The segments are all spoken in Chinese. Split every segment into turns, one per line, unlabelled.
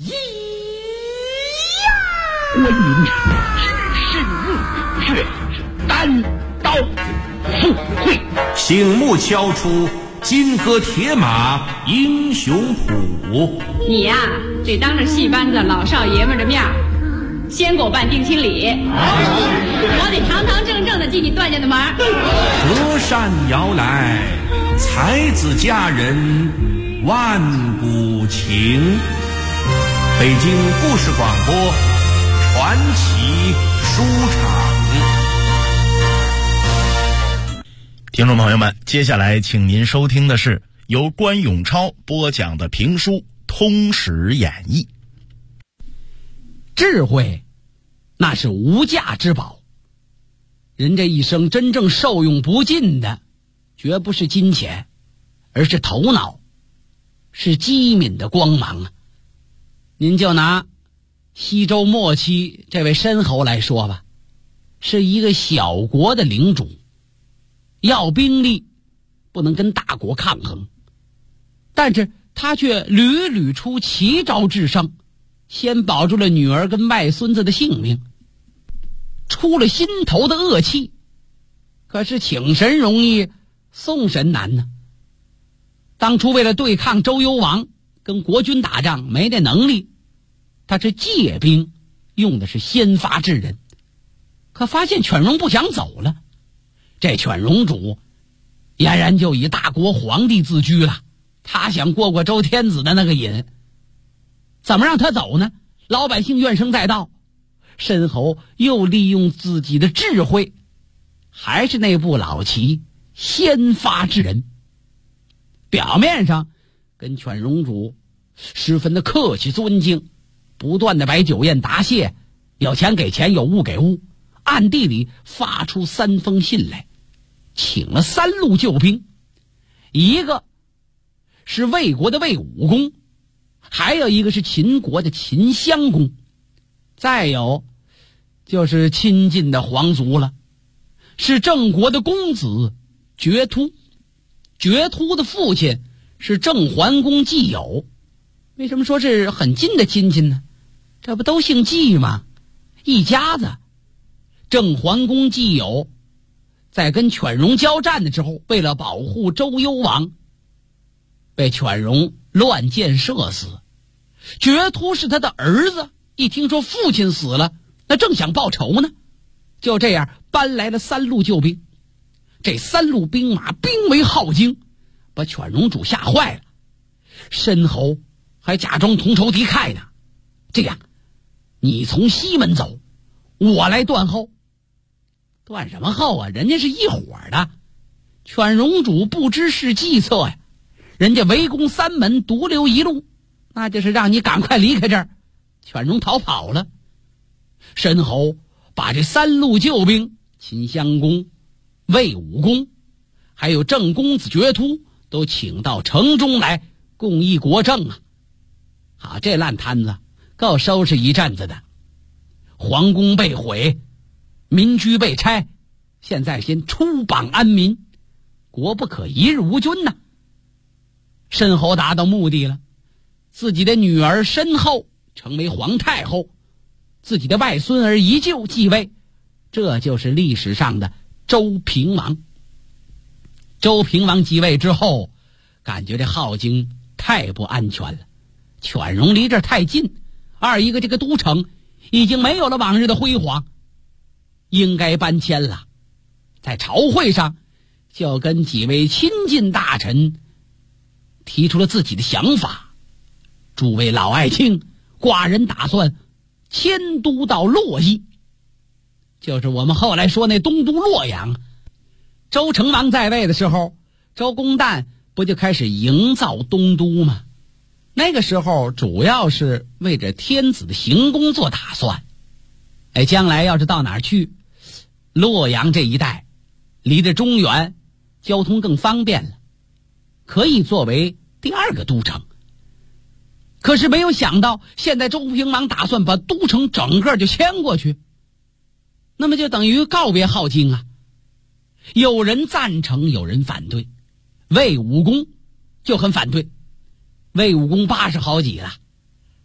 关云长只身入虎穴，单刀赴会，
醒目敲出金戈铁马英雄谱。
你呀，得当着戏班子老少爷们的面先给我办定亲礼，我得堂堂正正的进你段家的门。
隔山摇来，才子佳人万古情。北京故事广播传奇书场。
听众朋友们，接下来请您收听的是由关永超播讲的评书《通史演义》。
智慧那是无价之宝，人这一生真正受用不尽的绝不是金钱，而是头脑，是机敏的光芒啊。您就拿西周末期这位申侯来说吧，是一个小国的领主，要兵力不能跟大国抗衡，但是他却屡屡出奇招制胜，先保住了女儿跟外孙子的性命，出了心头的恶气。可是请神容易送神难呢。当初为了对抗周幽王跟国军打仗没那能力，他是借兵，用的是先发制人。可发现犬戎不想走了，这犬戎主俨然就以大国皇帝自居了，他想过过周天子的那个瘾。怎么让他走呢？老百姓怨声载道，申侯又利用自己的智慧，还是那部老棋，先发制人。表面上跟犬戎主十分的客气尊敬，不断的摆酒宴答谢，有钱给钱，有物给物，暗地里发出3封信来，请了3路救兵，一个是魏国的魏武公，还有一个是秦国的秦襄公，再有就是亲近的皇族了，是郑国的公子决突。决突的父亲是郑桓公季友。为什么说是很近的亲戚呢？这不都姓季吗？一家子。郑桓公季友在跟犬戎交战的时候，为了保护周幽王，被犬戎乱箭射死。决突是他的儿子，一听说父亲死了，那正想报仇呢，就这样搬来了3路救兵。这3路兵马兵为浩惊，把犬戎主吓坏了。申侯还假装同仇敌忾呢，这样你从西门走，我来断后。断什么后啊？人家是一伙的。犬戎主不知是计策呀，人家围攻3门，独留一路，那就是让你赶快离开这儿。犬戎逃跑了。申侯把这3路救兵，秦襄公、魏武公还有郑公子决突都请到城中来共议国政啊。好，这烂摊子够收拾一阵子的。皇宫被毁，民居被拆，现在先出榜安民，国不可一日无君呐。申侯达到目的了，自己的女儿申后成为皇太后，自己的外孙儿宜臼继位，这就是历史上的周平王。周平王继位之后，感觉这镐京太不安全了，犬戎离这儿太近，二一个这个都城已经没有了往日的辉煌，应该搬迁了。在朝会上就跟几位亲近大臣提出了自己的想法。诸位老爱卿，寡人打算迁都到洛邑，就是我们后来说那东都洛阳。周成王在位的时候，周公旦不就开始营造东都吗？那个时候主要是为着天子的行宫做打算。将来要是到哪儿去，洛阳这一带离着中原，交通更方便了，可以作为第2个都城。可是没有想到，现在周平王打算把都城整个就迁过去，那么就等于告别镐京啊。有人赞成，有人反对。魏武公就很反对，魏武公80好几了，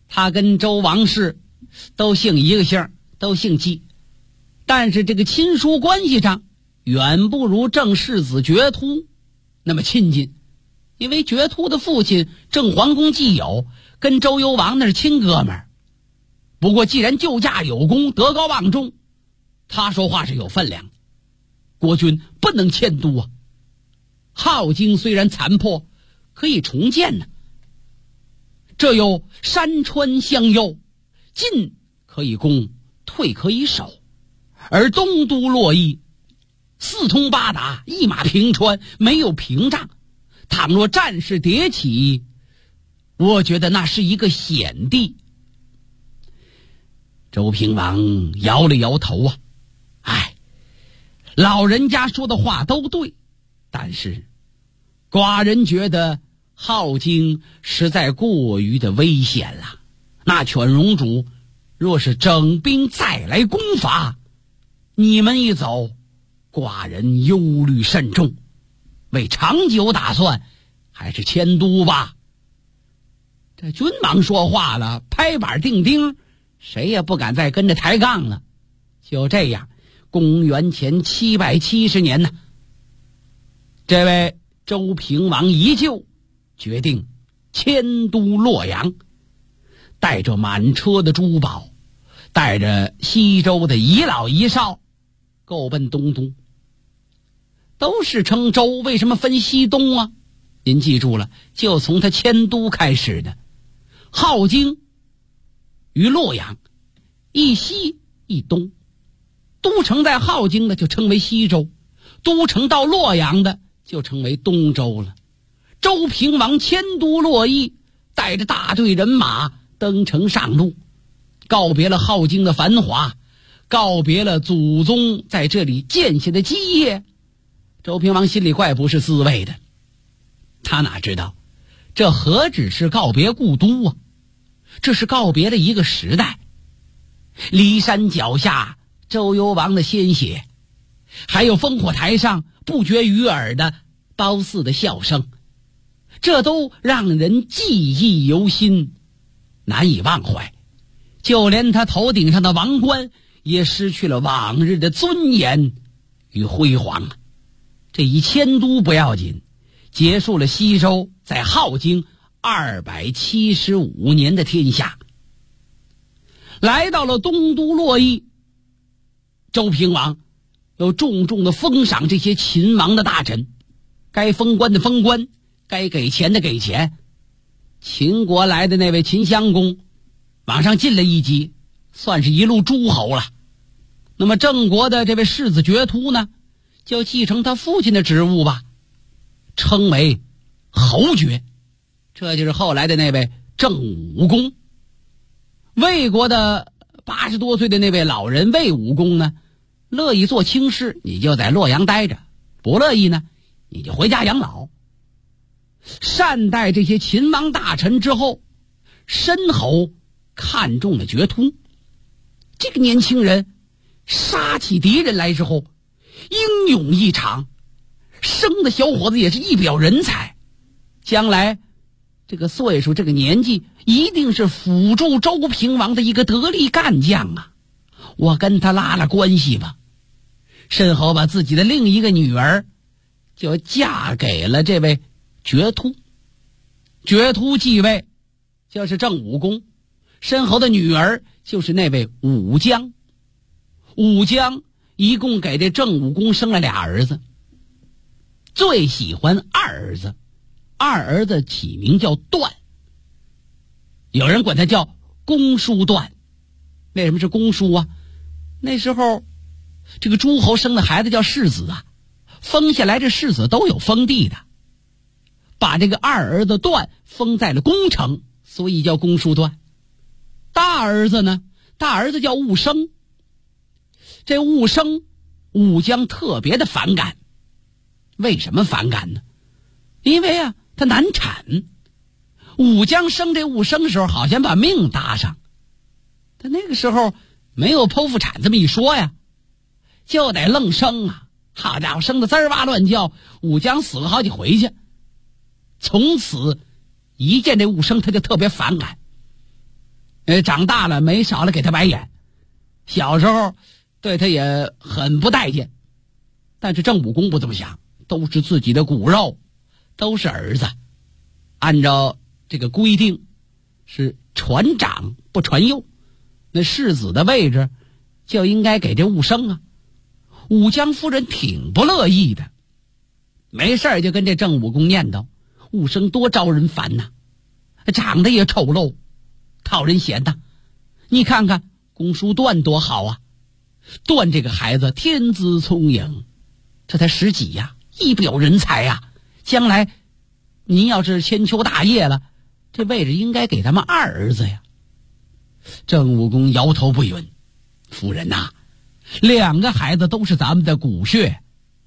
他跟周王室都姓一个姓，都姓纪，但是这个亲疏关系上远不如郑世子觉突那么亲近。因为觉突的父亲郑桓公季友跟周幽王那是亲哥们儿。不过既然救驾有功，德高望重，他说话是有分量，国君不能迁都啊。镐京虽然残破，可以重建呢。这有山川相佑，进可以攻，退可以守，而东都洛邑四通八达，一马平川，没有屏障。倘若战事迭起，我觉得那是一个险地。周平王摇了摇头啊，老人家说的话都对，但是寡人觉得镐京实在过于的危险了。那犬戎主若是整兵再来攻伐，你们一走，寡人忧虑甚重。为长久打算，还是迁都吧。这君王说话了，拍板定钉，谁也不敢再跟着抬杠了。就这样，公元前770年呢，这位周平王一就决定迁都洛阳，带着满车的珠宝，带着西周的遗老遗少，够奔东都。都是称周，为什么分西东啊？您记住了，就从他迁都开始的。镐京与洛阳一西一东，都城在镐京的就称为西周，都城到洛阳的就称为东周了。周平王迁都洛邑，带着大队人马登城上路，告别了镐京的繁华，告别了祖宗在这里建下的基业。周平王心里怪不是滋味的，他哪知道这何止是告别故都啊，这是告别了一个时代。骊山脚下周幽王的鲜血，还有烽火台上不绝于耳的褒姒的笑声，这都让人记忆犹新，难以忘怀。就连他头顶上的王冠也失去了往日的尊严与辉煌。这一迁都不要紧，结束了西周在镐京275年的天下，来到了东都洛邑。周平王又重重的封赏这些秦王的大臣，该封官的封官，该给钱的给钱。秦国来的那位秦襄公往上进了一级，算是一路诸侯了。那么郑国的这位世子觉突呢，就继承他父亲的职务吧，称为侯爵。这就是后来的那位郑武公。魏国的80多岁的那位老人魏武公呢，乐意做卿士，你就在洛阳待着；不乐意呢，你就回家养老。善待这些秦王大臣之后，申侯看中了觉突。这个年轻人杀起敌人来之后英勇异常，生的小伙子也是一表人才，将来这个岁数这个年纪一定是辅助周平王的一个得力干将啊。我跟他拉拉关系吧。申侯把自己的另一个女儿就嫁给了这位觉突。觉突继位就是郑武公，申侯的女儿就是那位武姜。武姜一共给这郑武公生了俩儿子，最喜欢二儿子，二儿子起名叫段，有人管他叫公叔段。为什么是公叔啊？那时候这个诸侯生的孩子叫世子啊，封下来这世子都有封地的，把这个二儿子段封在了宫城，所以叫公叔段。大儿子呢，大儿子叫寤生。这寤生武姜特别的反感。为什么反感呢？因为啊他难产。武姜生这寤生的时候好像把命搭上，他那个时候没有剖腹产这么一说呀，就得愣生啊。好家伙，生的滋哇乱叫，武姜死了好几回去。从此一见这寤生他就特别反感。 长大了没少了给他白眼，小时候对他也很不待见。但是郑武公不这么想，都是自己的骨肉，都是儿子，按照这个规定是传长不传幼，那世子的位置就应该给这武生啊。武姜夫人挺不乐意的，没事就跟这郑武公念叨，武生多招人烦呐，长得也丑陋，讨人嫌呐。你看看公叔段多好啊，段这个孩子天资聪颖，这才10几呀，一表人才呀，将来您要是千秋大业了，这位置应该给他们2儿子呀。郑武公摇头不允，夫人呐，2个孩子都是咱们的骨血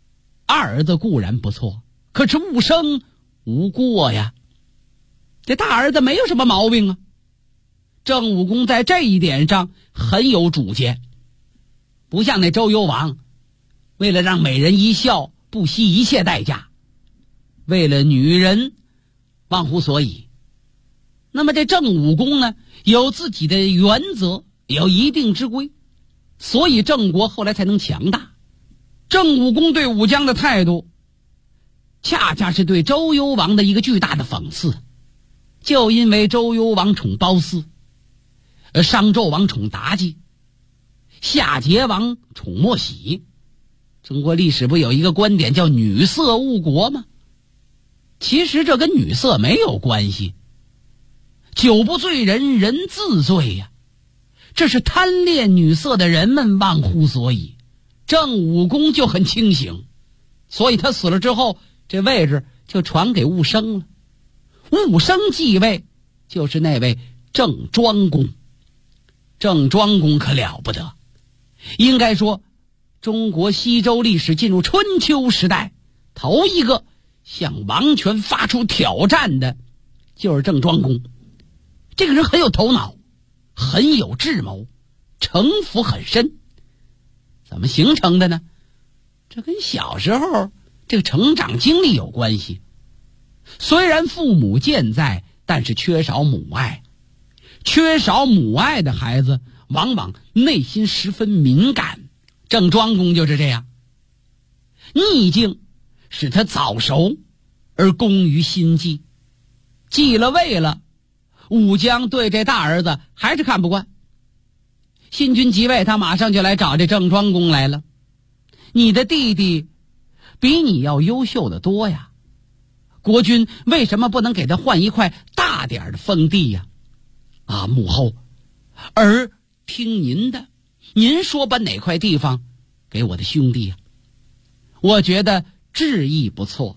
，2儿子固然不错，可是武生无过呀，这大儿子没有什么毛病啊。郑武公在这一点上很有主见，不像那周幽王，为了让美人一笑不惜一切代价，为了女人忘乎所以。那么这郑武公呢，有自己的原则，有一定之规，所以郑国后来才能强大。郑武公对武姜的态度恰恰是对周幽王的一个巨大的讽刺。就因为周幽王宠褒姒，商纣王宠妲己，夏桀王宠莫喜。中国历史不有一个观点叫女色误国吗？其实这跟女色没有关系，酒不醉人人自醉呀，这是贪恋女色的人们忘乎所以。郑武公就很清醒，所以他死了之后，这位置就传给武生了。武生继位就是那位郑庄公。郑庄公可了不得，应该说中国西周历史进入春秋时代，头一个向王权发出挑战的就是郑庄公。这个人很有头脑，很有智谋，城府很深。怎么形成的呢？这跟小时候这个成长经历有关系。虽然父母健在，但是缺少母爱。缺少母爱的孩子往往内心十分敏感，郑庄公就是这样。逆境使他早熟而功于心计，继了位了，武姜对这大儿子还是看不惯。新君即位，他马上就来找这郑庄公来了。你的弟弟比你要优秀的多呀，国君为什么不能给他换一块大点的封地呀？啊，母后，儿听您的，您说把哪块地方给我的兄弟呀？我觉得志意不错。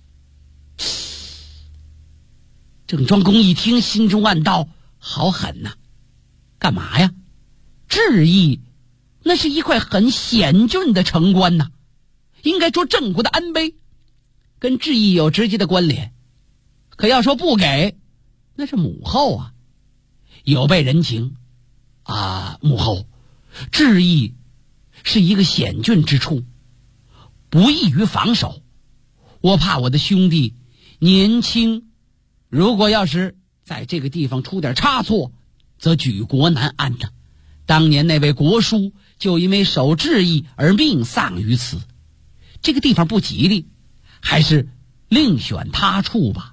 郑庄公一听，心中暗道：好狠呐！干嘛呀？志意那是一块很险峻的城关呐，应该说郑国的安危跟志意有直接的关联。可要说不给，那是母后啊，有悖人情啊。母后，志意是一个险峻之处，不易于防守。我怕我的兄弟年轻，如果要是在这个地方出点差错，则举国难安呐。当年那位国叔就因为守志意而命丧于此，这个地方不吉利，还是另选他处吧。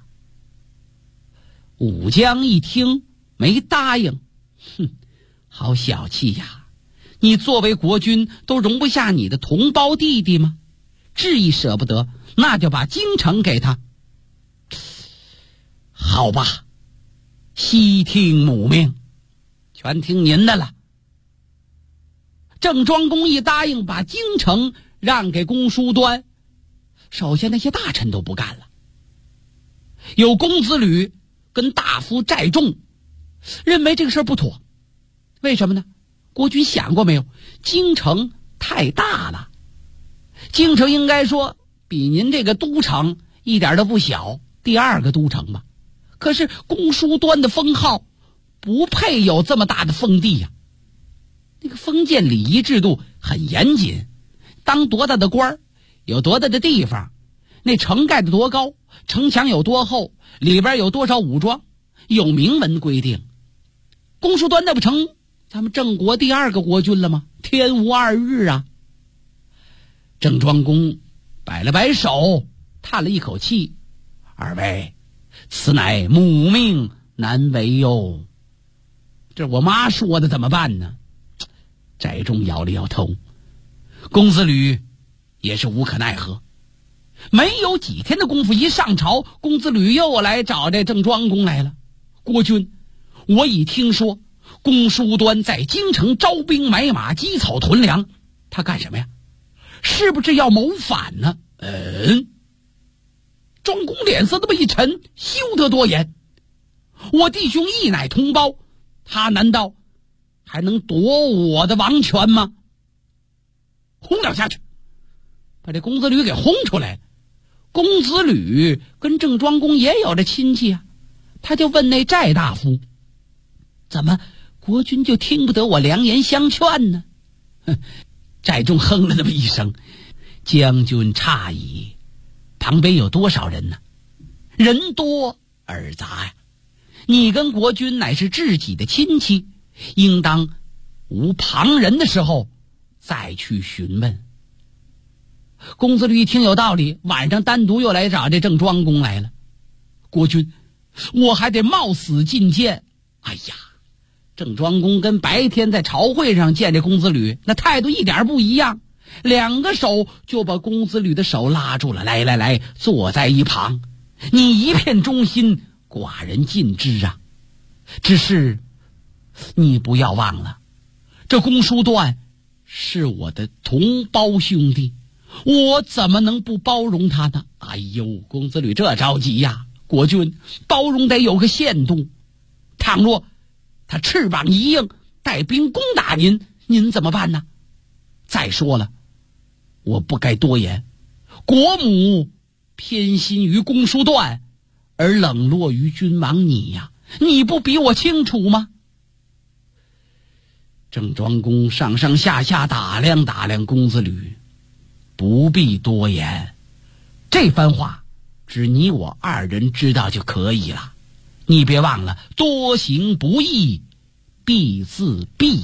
武姜一听没答应，好小气呀！你作为国君都容不下你的同胞弟弟吗？志意舍不得，那就把京城给他。好吧，悉听母命，全听您的了。郑庄公一答应把京城让给公叔端，首先那些大臣都不干了。有公子吕跟大夫寨众认为这个事儿不妥。为什么呢？国君想过没有？京城太大了，京城应该说比您这个都城一点都不小，第2个都城吧。可是公叔端的封号不配有这么大的封地呀。那个封建礼仪制度很严谨，当多大的官儿，有多大的地方，那城盖得多高，城墙有多厚，里边有多少武装，有明文规定。 公输端那不成咱们郑国第2个国君了吗？天无二日啊！郑庄公摆了摆手，叹了一口气：“二位，此乃母命难违哟。”这我妈说的怎么办呢？翟仲摇了摇头。公子吕也是无可奈何。没有几天的功夫，一上朝，公子吕又来找这郑庄公来了。国君，我已听说公叔端在京城招兵买马，积草屯粮，他干什么呀？是不是要谋反呢？庄公脸色这么一沉，休得多言。我弟兄一乃同胞，他难道还能夺我的王权吗？轰了下去，把这公子吕给轰出来。公子吕跟郑庄公也有着亲戚啊，他就问那翟大夫：“怎么国君就听不得我良言相劝呢？”翟仲哼了那么一声：“将军诧异，旁边有多少人呢？人多耳杂呀。你跟国君乃是知己的亲戚，应当无旁人的时候再去询问。”公子吕一听有道理，晚上单独又来找这郑庄公来了。国君，我还得冒死觐见。哎呀，郑庄公跟白天在朝会上见这公子吕那态度一点不一样，2个手就把公子吕的手拉住了。来，坐在一旁，你一片忠心，寡人尽知啊。只是你不要忘了，这公叔段是我的同胞兄弟，我怎么能不包容他呢？哎呦，公子吕这着急呀！国君，包容得有个限度，倘若他翅膀一硬，带兵攻打您，您怎么办呢？再说了，我不该多言，国母偏心于公叔段，而冷落于君王你呀，你不比我清楚吗？郑庄公上上下下打量打量公子吕，不必多言，这番话只你我2人知道就可以了。你别忘了，多行不义必自毙。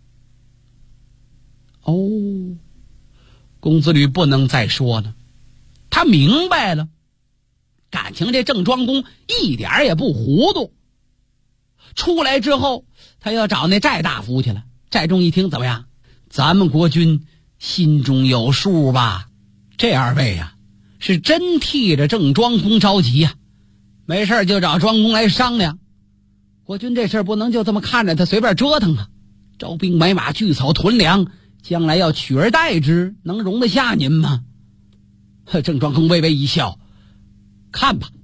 哦，公子吕不能再说了，他明白了，感情这郑庄公一点也不糊涂。出来之后，他要找那翟大夫去了。翟仲一听，怎么样？咱们国君心中有数吧？这2位呀，是真替着郑庄公着急呀，没事就找庄公来商量。国君这事不能就这么看着他随便折腾啊！招兵买马，聚草屯粮，将来要取而代之，能容得下您吗？郑庄公微微一笑：“看吧，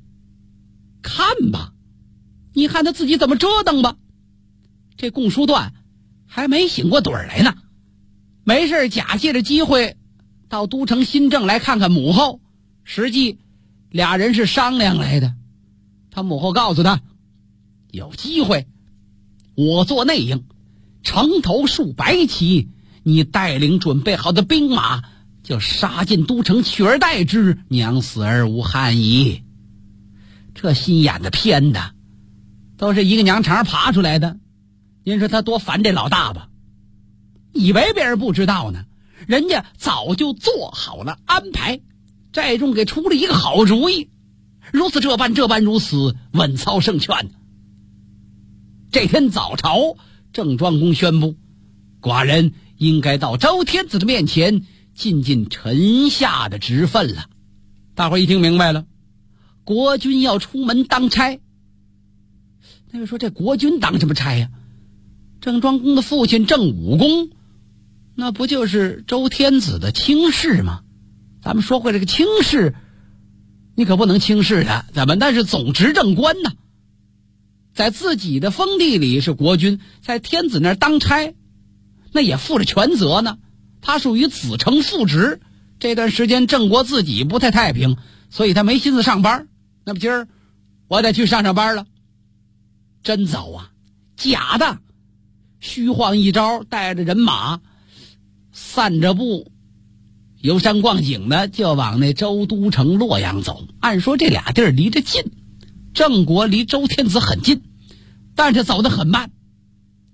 你看他自己怎么折腾吧。”这公叔段还没醒过盹来呢，没事假借着机会到都城新郑来看看母后，实际俩人是商量来的。他母后告诉他，有机会我做内应，城头数百骑，你带领准备好的兵马，就杀进都城，取而代之，娘死而无憾矣。这心眼子偏的，都是一个娘肠爬出来的。您说他多烦这老大吧？以为别人不知道呢，人家早就做好了安排。翟仲给出了一个好主意，如此这般如此，稳操胜券。这天早朝，郑庄公宣布，寡人应该到周天子的面前尽尽臣下的职分了。大伙一听明白了，国君要出门当差。那就说这国君当什么差呀？郑庄公的父亲郑武公，那不就是周天子的卿士吗？咱们说过这个卿士，你可不能轻视他，咱们那是总执政官呢，在自己的封地里是国君，在天子那儿当差，那也负着全责呢。他属于子承父职，这段时间郑国自己不太平，所以他没心思上班。那么今儿我得去上班了。真走啊？假的，虚晃一招，带着人马散着步，游山逛景的就往那周都城洛阳走。按说这俩地儿离着近，郑国离周天子很近，但是走得很慢。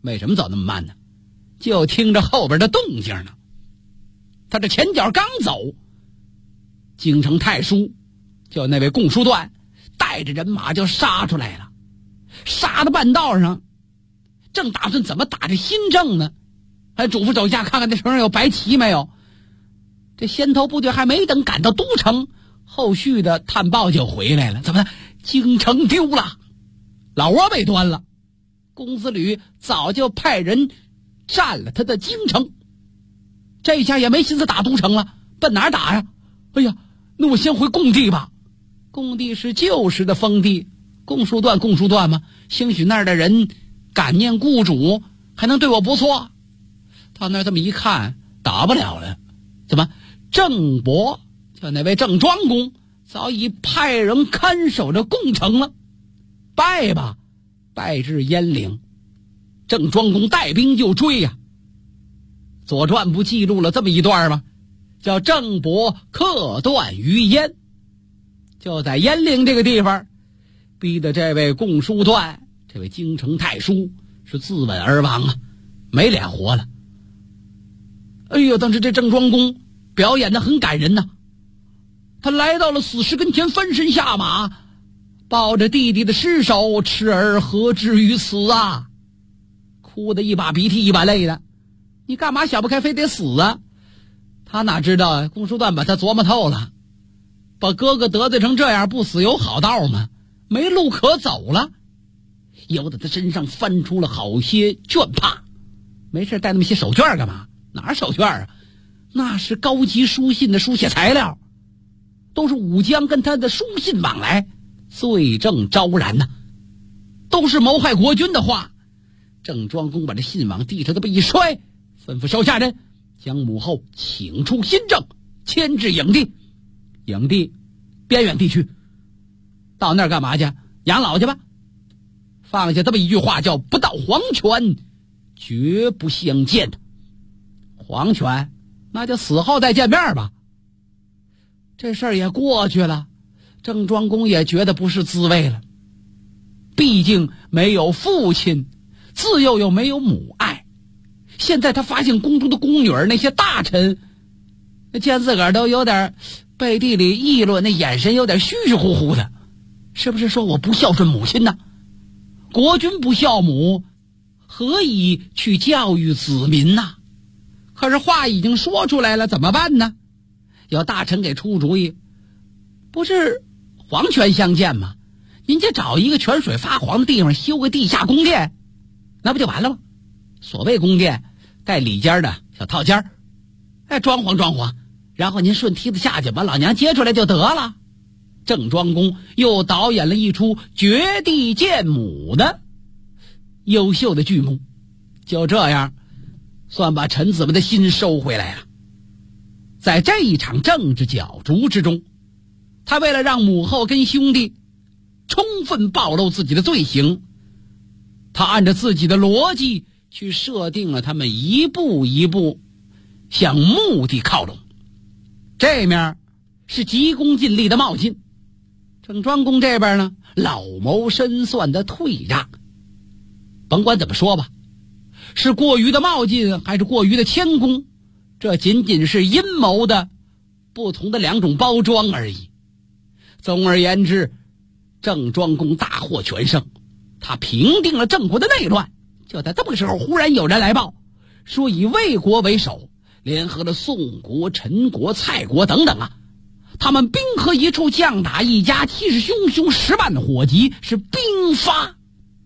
为什么走那么慢呢？就听着后边的动静呢。他这前脚刚走，京城太叔就那位共叔段带着人马就杀出来了。杀到半道上，正打算怎么打这新政呢，还嘱咐手下看看这城上有白旗没有。这先头部队还没等赶到都城，后续的探报就回来了。怎么的？京城丢了，老窝被端了。公子吕早就派人占了他的京城，这下也没心思打都城了，奔哪儿打呀？哎呀，那我先回贡地吧。贡地是旧时的封地，共叔段嘛，兴许那儿的人感念故主，还能对我不错。到那儿这么一看，打不了了。怎么？郑伯就那位郑庄公早已派人看守着贡城了。败吧，败至鄢陵。郑庄公带兵就追呀。左传不记录了这么一段吗？叫郑伯克段于鄢。就在鄢陵这个地方，逼得这位共叔段，这位京城太叔是自刎而亡啊，没脸活了。哎呦，当时这郑庄公表演得很感人呐。他来到了死尸跟前，翻身下马，抱着弟弟的尸首，痴儿何至于此啊！哭得一把鼻涕一把泪的。你干嘛想不开非得死啊？他哪知道共叔段把他琢磨透了，把哥哥得罪成这样，不死有好道吗？没路可走了。由得他身上翻出了好些绢帕，没事带那么些手绢干嘛？哪手绢啊？那是高级书信的书写材料，都是武将跟他的书信往来，罪证昭然呐，都是谋害国君的话。郑庄公把这信往地上这么一摔，吩咐手下人将母后请出新政，迁至颍地。颍地边远地区，到那儿干嘛去？养老去吧。放下这么一句话，叫不到黄泉绝不相见。黄泉那就死后再见面吧。这事儿也过去了，郑庄公也觉得不是滋味了。毕竟没有父亲，自幼又没有母爱。现在他发现宫中的宫女儿那些大臣，见自个儿都有点背地里议论，那眼神有点虚虚乎乎的，是不是说我不孝顺母亲呢？国君不孝母，何以去教育子民呢？可是话已经说出来了，怎么办呢？有大臣给出主意，不是黄泉相见吗？您就找一个泉水发黄的地方，修个地下宫殿，那不就完了吗？所谓宫殿，带里间的小套间，装潢，然后您顺梯子下去，把老娘接出来就得了。郑庄公又导演了一出绝地见母的优秀的剧目，就这样算把臣子们的心收回来了。在这一场政治角逐之中，他为了让母后跟兄弟充分暴露自己的罪行，他按照自己的逻辑去设定了他们一步一步向目的靠拢。这面是急功近利的冒进，郑庄公这边呢，老谋深算的退让。甭管怎么说吧，是过于的冒进还是过于的谦恭，这仅仅是阴谋的不同的两种包装而已。总而言之，郑庄公大获全胜，他平定了郑国的内乱。就在这么个时候，忽然有人来报，说以魏国为首，联合了宋国、陈国、蔡国等等啊，他们兵合一处，将打一家，气势汹汹，10万火急，是兵发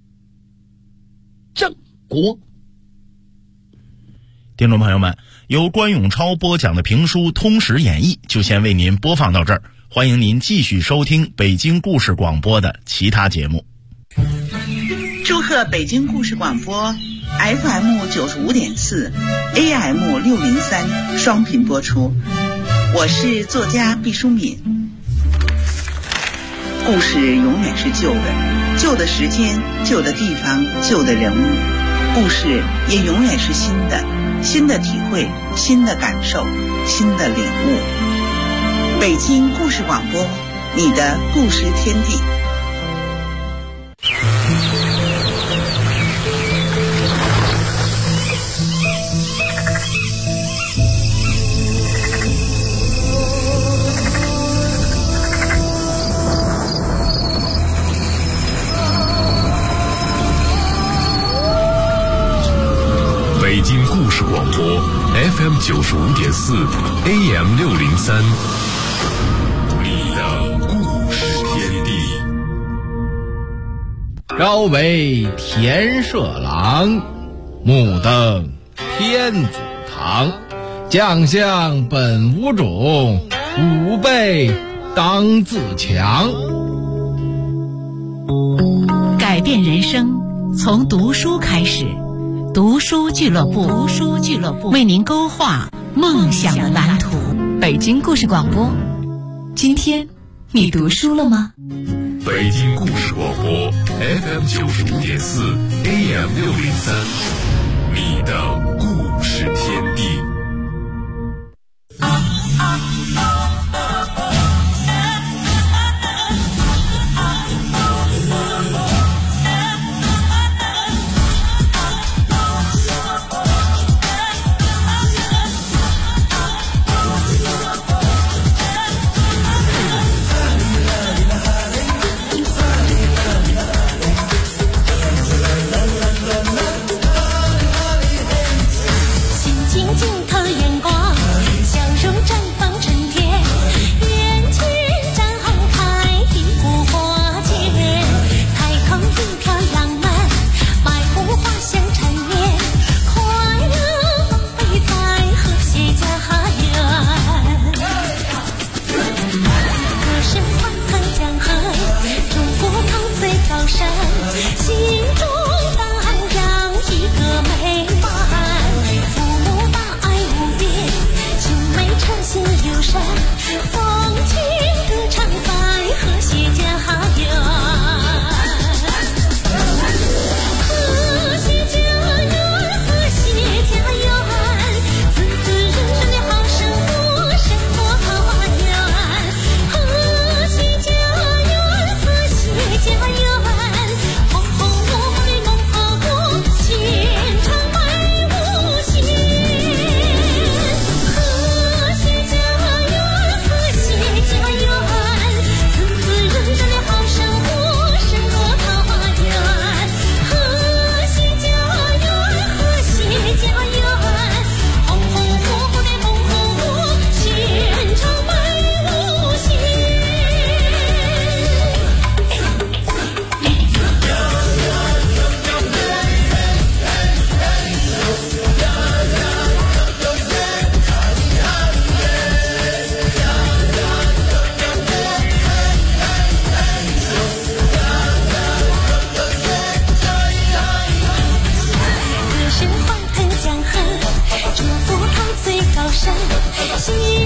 郑国。
听众朋友们，由关永超播讲的评书《通史演义》就先为您播放到这儿，欢迎您继续收听北京故事广播的其他节目。
祝贺北京故事广播 FM 95.4 AM 603双频播出，我是作家毕淑敏。故事永远是旧的，旧的时间，旧的地方，旧的人物，故事也永远是新的，新的体会，新的感受，新的领悟。北京故事广播，你的故事天地。
事广播 FM 95.4 AM 603，你的故事天地。
朝为田舍郎，暮登天子堂。将相本无种，吾辈当自强。
改变人生从读书开始，读书俱乐部为您勾画梦想的蓝图。北京故事广播，今天你读书了吗？
北京故事广播 FM 95.4 AM 603，你的故事天地。
祝福他最高山。